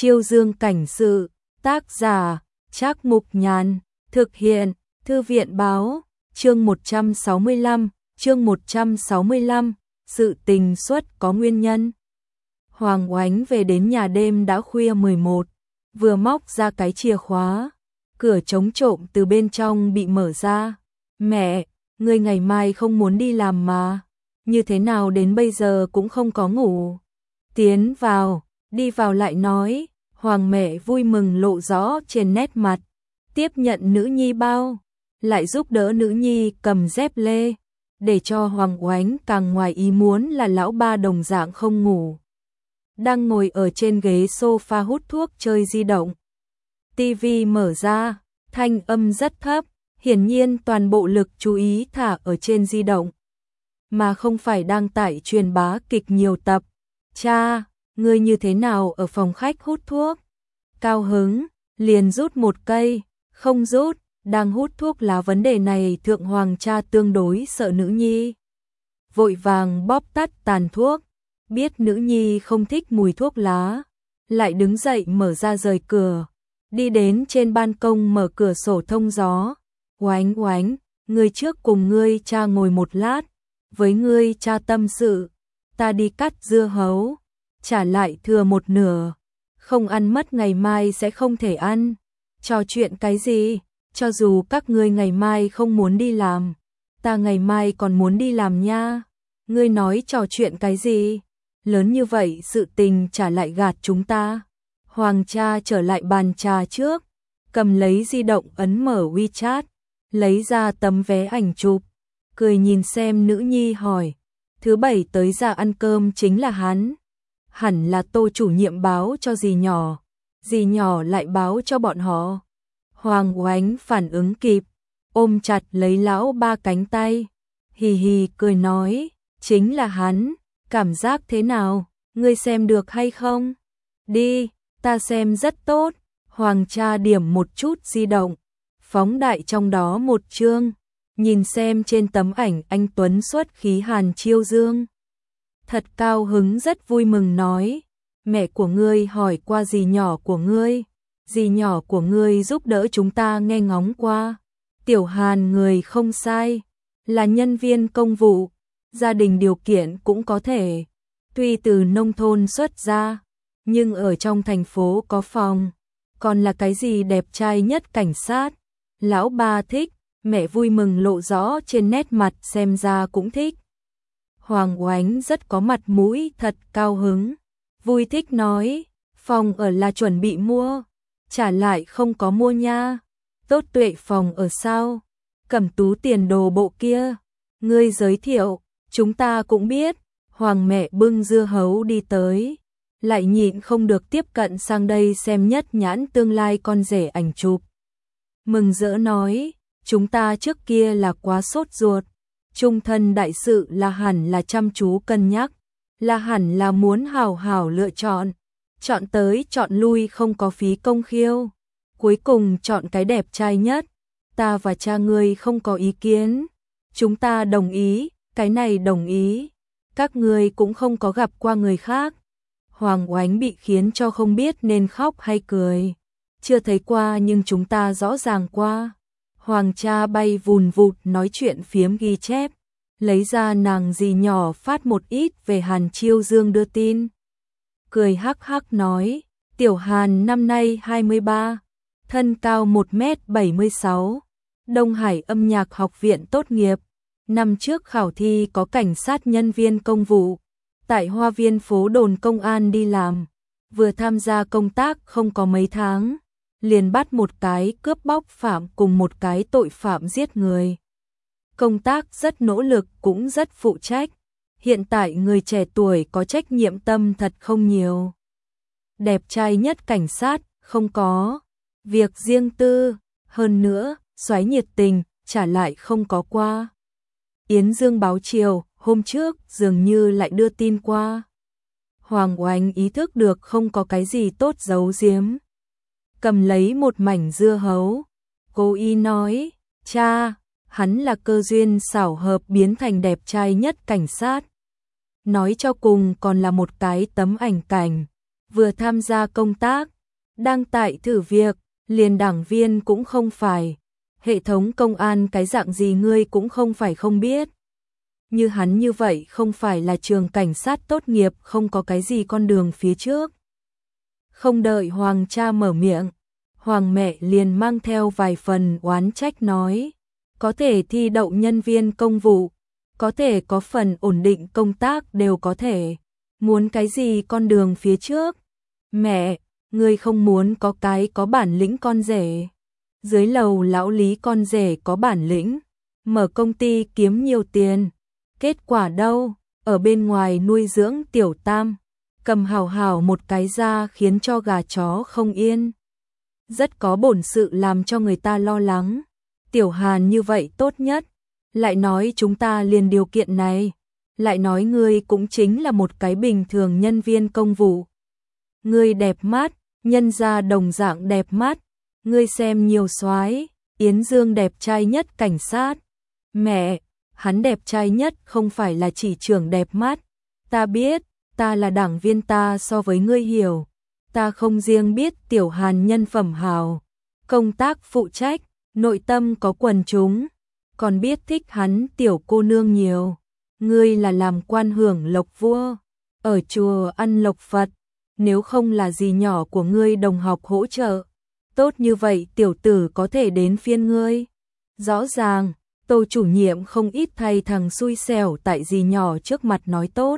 Chiêu Dương cảnh sự, tác giả, Trác Mục Nhàn, thực hiện, Thư viện báo, chương 165, sự tình xuất có nguyên nhân. Hoàng Oánh về đến nhà đêm đã khuya 11, vừa móc ra cái chìa khóa, cửa chống trộm từ bên trong bị mở ra. Mẹ, ngươi ngày mai không muốn đi làm mà, như thế nào đến bây giờ cũng không có ngủ. Tiến vào, đi vào lại nói, Hoàng mẹ vui mừng lộ rõ trên nét mặt, tiếp nhận nữ nhi bao, lại giúp đỡ nữ nhi cầm dép lê, để cho Hoàng Oánh càng ngoài ý muốn là lão ba đồng dạng không ngủ. Đang ngồi ở trên ghế sofa hút thuốc chơi di động. TV mở ra, thanh âm rất thấp, hiển nhiên toàn bộ lực chú ý thả ở trên di động, mà không phải đang tải truyền bá kịch nhiều tập. Cha, ngươi như thế nào ở phòng khách hút thuốc? Cao hứng, liền rút một cây, không rút, đang hút thuốc lá. Vấn đề này thượng hoàng cha tương đối sợ nữ nhi, vội vàng bóp tắt tàn thuốc, biết nữ nhi không thích mùi thuốc lá, lại đứng dậy mở ra rời cửa, đi đến trên ban công mở cửa sổ thông gió. Oánh Oánh, ngươi trước cùng ngươi cha ngồi một lát, với ngươi cha tâm sự, ta đi cắt dưa hấu, trả lại thừa một nửa, không ăn mất ngày mai sẽ không thể ăn. Trò chuyện cái gì? Cho dù các ngươi ngày mai không muốn đi làm, ta ngày mai còn muốn đi làm nha. Ngươi nói trò chuyện cái gì? Lớn như vậy sự tình trả lại gạt chúng ta. Hoàng cha trở lại bàn trà trước, cầm lấy di động ấn mở WeChat, lấy ra tấm vé ảnh chụp, cười nhìn xem nữ nhi hỏi, thứ bảy tới ra ăn cơm chính là hắn. Hẳn là Tô chủ nhiệm báo cho dì nhỏ lại báo cho bọn họ. Hoàng Oánh phản ứng kịp, ôm chặt lấy lão ba cánh tay, hì hì cười nói, chính là hắn, cảm giác thế nào, ngươi xem được hay không? Đi, ta xem rất tốt. Hoàng cha điểm một chút di động, phóng đại trong đó một chương, nhìn xem trên tấm ảnh anh tuấn xuất khí Hàn Chiêu Dương. Thật cao hứng, rất vui mừng nói, mẹ của ngươi hỏi qua dì nhỏ của ngươi giúp đỡ chúng ta nghe ngóng qua. Tiểu Hàn người không sai, là nhân viên công vụ, gia đình điều kiện cũng có thể, tuy từ nông thôn xuất ra, nhưng ở trong thành phố có phòng, còn là cái gì đẹp trai nhất cảnh sát. Lão ba thích, mẹ vui mừng lộ rõ trên nét mặt, xem ra cũng thích. Hoàng Oánh rất có mặt mũi, thật cao hứng, vui thích nói, phòng ở là chuẩn bị mua, trả lại không có mua nha. Tốt Tuệ phòng ở sao? Cẩm Tú tiền đồ bộ kia, ngươi giới thiệu, chúng ta cũng biết. Hoàng mẹ bưng dưa hấu đi tới, lại nhịn không được tiếp cận sang đây xem nhất nhãn tương lai con rể ảnh chụp. Mừng rỡ nói, chúng ta trước kia là quá sốt ruột, trung thân đại sự là hẳn là chăm chú cân nhắc, là hẳn là muốn hảo hảo lựa chọn, chọn tới chọn lui không có phí công khiêu, cuối cùng chọn cái đẹp trai nhất. Ta và cha ngươi không có ý kiến, chúng ta đồng ý, cái này đồng ý. Các ngươi cũng không có gặp qua người khác. Hoàng Oánh bị khiến cho không biết nên khóc hay cười. Chưa thấy qua nhưng chúng ta rõ ràng qua. Hoàng cha bay vùn vụt nói chuyện phiếm ghi chép, lấy ra nàng dì nhỏ phát một ít về Hàn Chiêu Dương đưa tin. Cười hắc hắc nói, Tiểu Hàn năm nay 23, thân cao 1m76, Đông Hải âm nhạc học viện tốt nghiệp. Năm trước khảo thi có cảnh sát nhân viên công vụ, tại Hoa Viên phố đồn công an đi làm, vừa tham gia công tác không có mấy tháng, liền bắt một cái cướp bóc phạm cùng một cái tội phạm giết người. Công tác rất nỗ lực cũng rất phụ trách, hiện tại người trẻ tuổi có trách nhiệm tâm thật không nhiều. Đẹp trai nhất cảnh sát, không có việc riêng tư, hơn nữa, xoáy nhiệt tình, trả lại không có qua. Yến Dương báo chiều, hôm trước dường như lại đưa tin qua. Hoàng Oánh ý thức được không có cái gì tốt giấu giếm, cầm lấy một mảnh dưa hấu, cố ý nói, cha, hắn là cơ duyên xảo hợp biến thành đẹp trai nhất cảnh sát. Nói cho cùng còn là một cái tấm ảnh cảnh, vừa tham gia công tác, đang tại thử việc, liền đảng viên cũng không phải, hệ thống công an cái dạng gì ngươi cũng không phải không biết. Như hắn như vậy không phải là trường cảnh sát tốt nghiệp, không có cái gì con đường phía trước. Không đợi Hoàng cha mở miệng, Hoàng mẹ liền mang theo vài phần oán trách nói, có thể thi đậu nhân viên công vụ, có thể có phần ổn định công tác đều có thể, muốn cái gì con đường phía trước. Mẹ, ngươi không muốn có cái có bản lĩnh con rể. Dưới lầu lão Lý con rể có bản lĩnh, mở công ty kiếm nhiều tiền. Kết quả đâu, ở bên ngoài nuôi dưỡng tiểu tam, cầm hào hào một cái ra khiến cho gà chó không yên. Rất có bổn sự làm cho người ta lo lắng. Tiểu Hàn như vậy tốt nhất, lại nói chúng ta liền điều kiện này, lại nói ngươi cũng chính là một cái bình thường nhân viên công vụ. Ngươi đẹp mắt, nhân gia đồng dạng đẹp mắt, ngươi xem nhiều soái, Yến Dương đẹp trai nhất cảnh sát. Mẹ, hắn đẹp trai nhất không phải là chỉ trưởng đẹp mắt, ta biết, ta là đảng viên, ta so với ngươi hiểu, ta không riêng biết Tiểu Hàn nhân phẩm hào, công tác phụ trách, nội tâm có quần chúng, còn biết thích hắn tiểu cô nương nhiều. Ngươi là làm quan hưởng lộc vua, ở chùa ăn lộc Phật, nếu không là gì nhỏ của ngươi đồng học hỗ trợ, tốt như vậy tiểu tử có thể đến phiên ngươi. Rõ ràng, Tô chủ nhiệm không ít thay thằng xui xẻo tại gì nhỏ trước mặt nói tốt.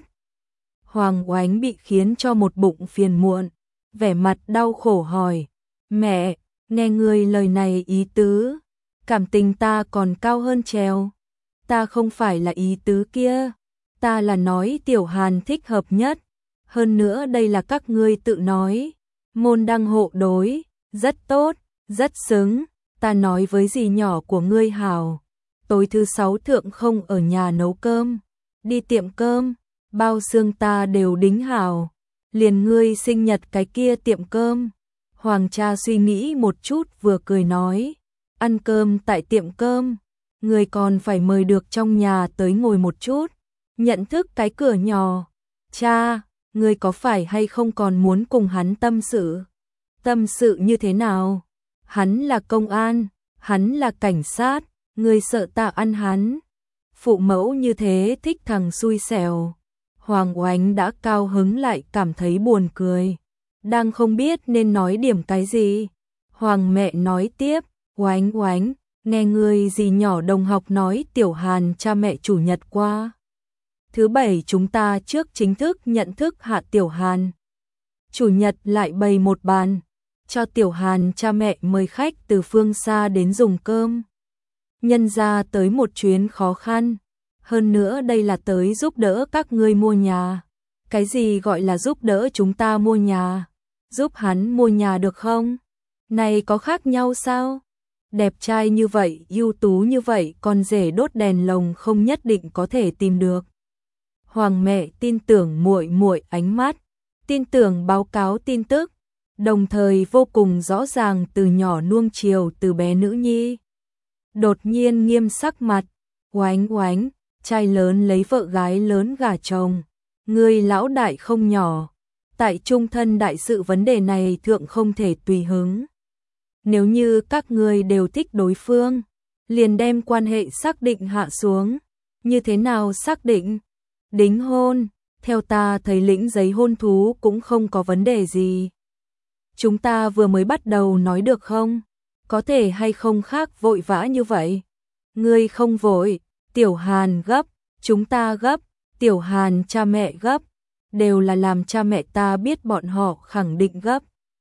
Hoàng Oánh bị khiến cho một bụng phiền muộn, vẻ mặt đau khổ hỏi, mẹ, nghe ngươi lời này ý tứ, cảm tình ta còn cao hơn trèo. Ta không phải là ý tứ kia, ta là nói Tiểu Hàn thích hợp nhất, hơn nữa đây là các ngươi tự nói, môn đăng hộ đối, rất tốt, rất xứng, ta nói với dì nhỏ của ngươi hảo, tối thứ 6 thượng không ở nhà nấu cơm, đi tiệm cơm, bao xương ta đều đính hảo, liền ngươi sinh nhật cái kia tiệm cơm. Hoàng cha suy nghĩ một chút vừa cười nói, ăn cơm tại tiệm cơm, người còn phải mời được trong nhà tới ngồi một chút, nhận thức cái cửa nhỏ. Cha, người có phải hay không còn muốn cùng hắn tâm sự? Tâm sự như thế nào? Hắn là công an, hắn là cảnh sát, người sợ ta ăn hắn. Phụ mẫu như thế thích thằng xui xẻo. Hoàng Oánh đã cao hứng lại cảm thấy buồn cười, đang không biết nên nói điểm cái gì. Hoàng mẹ nói tiếp, Oánh Oánh, nghe người gì nhỏ đồng học nói Tiểu Hàn cha mẹ chủ nhật qua. Thứ bảy chúng ta trước chính thức nhận thức hạ Tiểu Hàn. Chủ nhật lại bày một bàn, cho Tiểu Hàn cha mẹ mời khách từ phương xa đến dùng cơm. Nhân ra tới một chuyến khó khăn, hơn nữa đây là tới giúp đỡ các ngươi mua nhà. Cái gì gọi là giúp đỡ chúng ta mua nhà? Giúp hắn mua nhà được không? Này có khác nhau sao? Đẹp trai như vậy, ưu tú như vậy, con rể đốt đèn lồng không nhất định có thể tìm được. Hoàng mẹ tin tưởng muội muội ánh mắt, tin tưởng báo cáo tin tức, đồng thời vô cùng rõ ràng từ nhỏ nuông chiều từ bé nữ nhi. Đột nhiên nghiêm sắc mặt, Oánh Oánh, trai lớn lấy vợ gái lớn gả chồng, ngươi lão đại không nhỏ, tại chung thân đại sự vấn đề này thượng không thể tùy hứng. Nếu như các ngươi đều thích đối phương, liền đem quan hệ xác định hạ xuống. Như thế nào xác định? Đính hôn, theo ta thấy lĩnh giấy hôn thú cũng không có vấn đề gì. Chúng ta vừa mới bắt đầu nói được không? Có thể hay không khác vội vã như vậy? Ngươi không vội, Tiểu Hàn gấp, chúng ta gấp, Tiểu Hàn cha mẹ gấp, đều là làm cha mẹ ta biết bọn họ khẳng định gấp.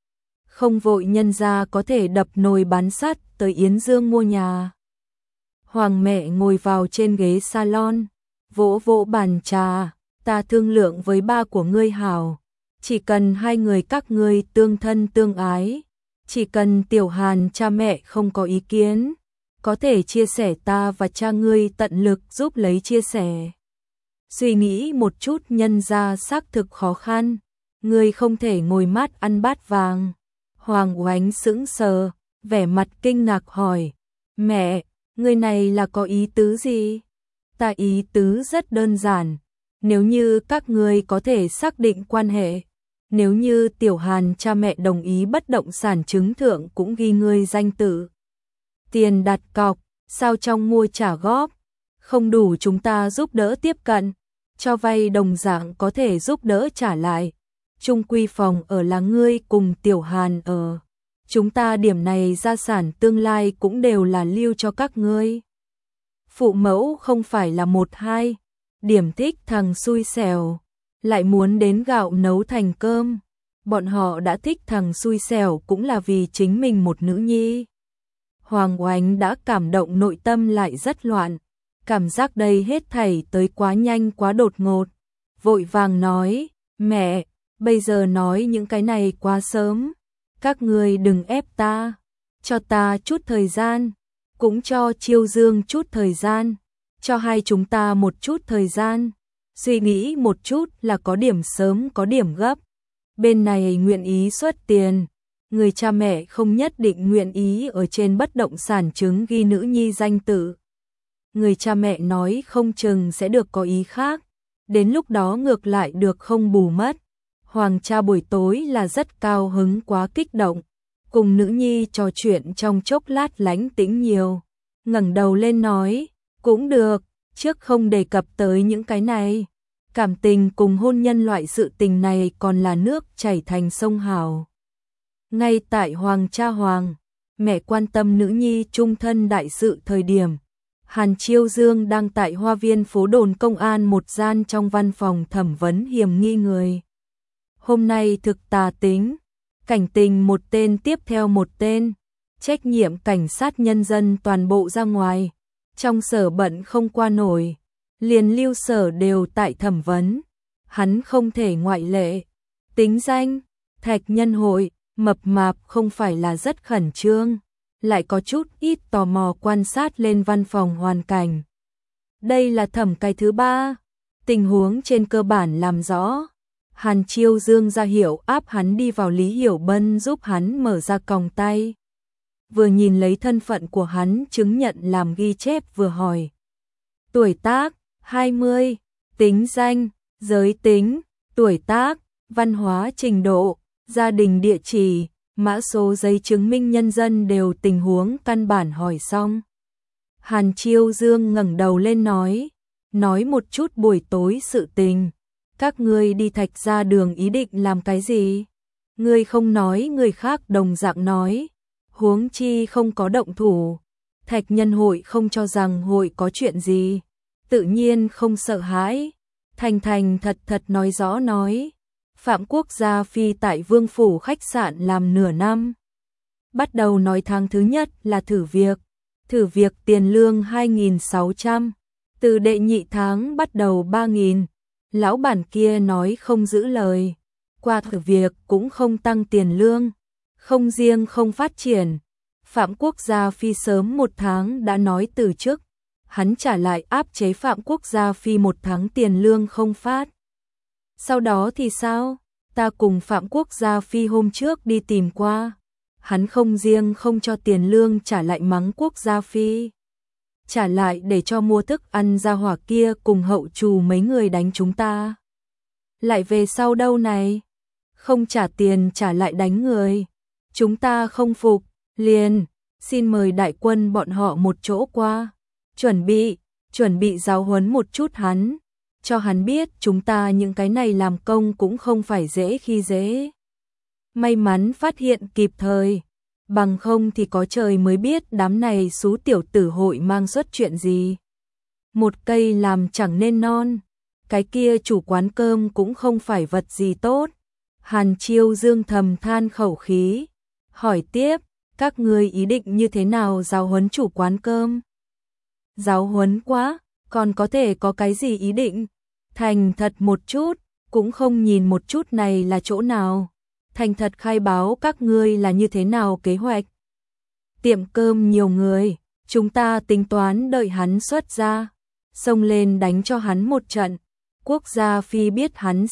Không vội nhân ra có thể đập nồi bán sắt tới Yến Dương mua nhà. Hoàng mẹ ngồi vào trên ghế salon, vỗ vỗ bàn trà, ta thương lượng với ba của ngươi hảo, chỉ cần hai người các ngươi tương thân tương ái, chỉ cần Tiểu Hàn cha mẹ không có ý kiến, có thể chia sẻ ta và cha ngươi tận lực giúp lấy chia sẻ. Suy nghĩ một chút nhân ra xác thực khó khăn, ngươi không thể ngồi mát ăn bát vàng. Hoàng Oánh sững sờ, vẻ mặt kinh ngạc hỏi, mẹ, người này là có ý tứ gì? Ta ý tứ rất đơn giản, nếu như các ngươi có thể xác định quan hệ, nếu như Tiểu Hàn cha mẹ đồng ý bất động sản chứng thượng cũng ghi ngươi danh tự. Tiền đặt cọc, sao trong mua trả góp, không đủ chúng ta giúp đỡ tiếp cận, cho vay đồng dạng có thể giúp đỡ trả lại. Trung quy phòng ở là ngươi cùng Tiểu Hàn ở. Chúng ta điểm này gia sản tương lai cũng đều là lưu cho các ngươi. Phụ mẫu không phải là một hai, điểm thích thằng xui xẻo, lại muốn đến gạo nấu thành cơm. Bọn họ đã thích thằng xui xẻo cũng là vì chính mình một nữ nhi. Hoàng Oánh đã cảm động, nội tâm lại rất loạn. Cảm giác đây hết thảy tới quá nhanh quá đột ngột. Vội vàng nói, mẹ, bây giờ nói những cái này quá sớm. Các ngươi đừng ép ta, cho ta chút thời gian, cũng cho Chiêu Dương chút thời gian, cho hai chúng ta một chút thời gian. Suy nghĩ một chút là có điểm sớm có điểm gấp. Bên này nguyện ý xuất tiền, người cha mẹ không nhất định nguyện ý ở trên bất động sản chứng ghi nữ nhi danh tự. Người cha mẹ nói không chừng sẽ được có ý khác, đến lúc đó ngược lại được không bù mất. Hoàng cha buổi tối là rất cao hứng, quá kích động, cùng nữ nhi trò chuyện trong chốc lát lánh tĩnh nhiều, ngẩng đầu lên nói, cũng được, trước không đề cập tới những cái này. Cảm tình cùng hôn nhân loại sự tình này còn là nước chảy thành sông hào. Ngay tại Hoàng cha Hoàng, mẹ quan tâm nữ nhi chung thân đại sự thời điểm, Hàn Chiêu Dương đang tại Hoa Viên phố đồn công an một gian trong văn phòng thẩm vấn hiểm nghi người. Hôm nay thực tà tính, cảnh tình một tên tiếp theo một tên, trách nhiệm cảnh sát nhân dân toàn bộ ra ngoài, trong sở bận không qua nổi, liền lưu sở đều tại thẩm vấn, hắn không thể ngoại lệ. Tính danh, Thạch Nhân Hội, mập mạp không phải là rất khẩn trương, lại có chút ít tò mò quan sát lên văn phòng hoàn cảnh. Đây là thẩm cái thứ ba, tình huống trên cơ bản làm rõ. Hàn Chiêu Dương ra hiệu áp hắn đi vào, Lý Hiểu Bân giúp hắn mở ra còng tay. Vừa nhìn lấy thân phận của hắn, chứng nhận làm ghi chép, vừa hỏi. Tuổi tác, 20, tính danh, giới tính, tuổi tác, văn hóa trình độ, gia đình địa chỉ, mã số giấy chứng minh nhân dân đều tình huống căn bản hỏi xong. Hàn Chiêu Dương ngẩng đầu lên nói một chút buổi tối sự tình. Các ngươi đi Thạch Gia Đường ý định làm cái gì? Ngươi không nói, người khác đồng dạng nói. Huống chi không có động thủ. Thạch Nhân Hội không cho rằng hội có chuyện gì. Tự nhiên không sợ hãi. Thành thành thật thật nói rõ nói. Phạm Quốc Gia Phi tại Vương Phủ khách sạn làm nửa năm. Bắt đầu nói tháng thứ nhất là thử việc. Thử việc tiền lương 2.600. Từ đệ nhị tháng bắt đầu 3.000. Lão bản kia nói không giữ lời, qua thử việc cũng không tăng tiền lương, không riêng không phát triển. Phạm Quốc Gia Phi sớm 1 tháng đã nói từ chức, hắn trả lại áp chế Phạm Quốc Gia Phi 1 tháng tiền lương không phát. Sau đó thì sao? Ta cùng Phạm Quốc Gia Phi hôm trước đi tìm qua, hắn không riêng không cho tiền lương trả lại mắng Quốc Gia Phi. Trả lại để cho mua thức ăn, ra hỏa kia cùng hậu trù mấy người đánh chúng ta. Lại về sau đâu này? Không trả tiền trả lại đánh người. Chúng ta không phục, liền, xin mời đại quân bọn họ một chỗ qua. Chuẩn bị giáo huấn một chút hắn. Cho hắn biết chúng ta những cái này làm công cũng không phải dễ khi dễ. May mắn phát hiện kịp thời. Bằng không thì có trời mới biết đám này xú tiểu tử hội mang xuất chuyện gì. Một cây làm chẳng nên non. Cái kia chủ quán cơm cũng không phải vật gì tốt. Hàn Chiêu Dương thầm than khẩu khí. Hỏi tiếp, các ngươi ý định như thế nào giáo huấn chủ quán cơm? Giáo huấn quá, còn có thể có cái gì ý định? Thành thật một chút, cũng không nhìn một chút này là chỗ nào. Thành thật khai báo các ngươi là như thế nào kế hoạch. Tiệm cơm nhiều người, chúng ta tính toán đợi hắn xuất ra, xông lên đánh cho hắn một trận. Quốc Gia Phi biết hắn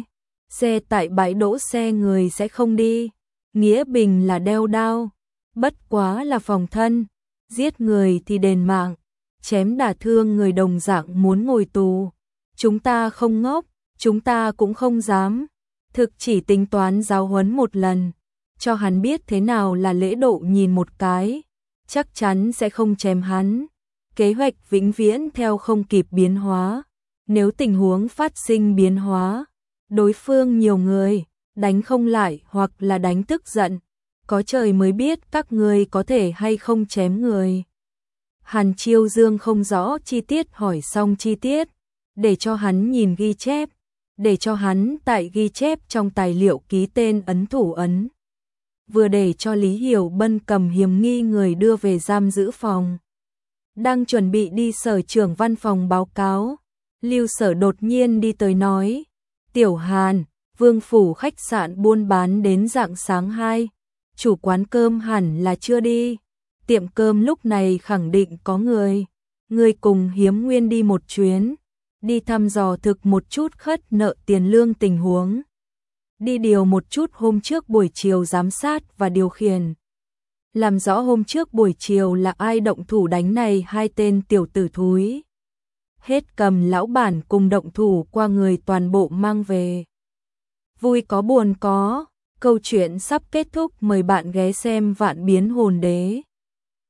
xe tại bãi đỗ xe người sẽ không đi. Nghĩa bình là đeo đao, bất quá là phòng thân, giết người thì đền mạng, chém đả thương người đồng dạng muốn ngồi tù. Chúng ta không ngốc, chúng ta cũng không dám. Thực chỉ tính toán giáo huấn một lần, cho hắn biết thế nào là lễ độ nhìn một cái, chắc chắn sẽ không chém hắn. Kế hoạch vĩnh viễn theo không kịp biến hóa, nếu tình huống phát sinh biến hóa, đối phương nhiều người, đánh không lại hoặc là đánh tức giận, có trời mới biết các ngươi có thể hay không chém người. Hàn Chiêu Dương không rõ chi tiết hỏi xong chi tiết, để cho hắn nhìn ghi chép, để cho hắn tại ghi chép trong tài liệu ký tên ấn thủ ấn. Vừa để cho Lý Hiểu Bân cầm hiểm nghi người đưa về giam giữ phòng. Đang chuẩn bị đi Sở trưởng văn phòng báo cáo, Lưu Sở đột nhiên đi tới nói, Tiểu Hàn, Vương phủ khách sạn buôn bán đến rạng sáng 2, chủ quán cơm hẳn là chưa đi, tiệm cơm lúc này khẳng định có người cùng Hiếm Nguyên đi một chuyến, đi thăm dò thực một chút khất nợ tiền lương tình huống, đi điều một chút hôm trước buổi chiều giám sát và điều khiển. Làm rõ hôm trước buổi chiều là ai động thủ đánh này hai tên tiểu tử thúi. Hết cầm lão bản cùng động thủ qua người toàn bộ mang về. Vui có buồn có, câu chuyện sắp kết thúc, mời bạn ghé xem Vạn Biến Hồn Đế.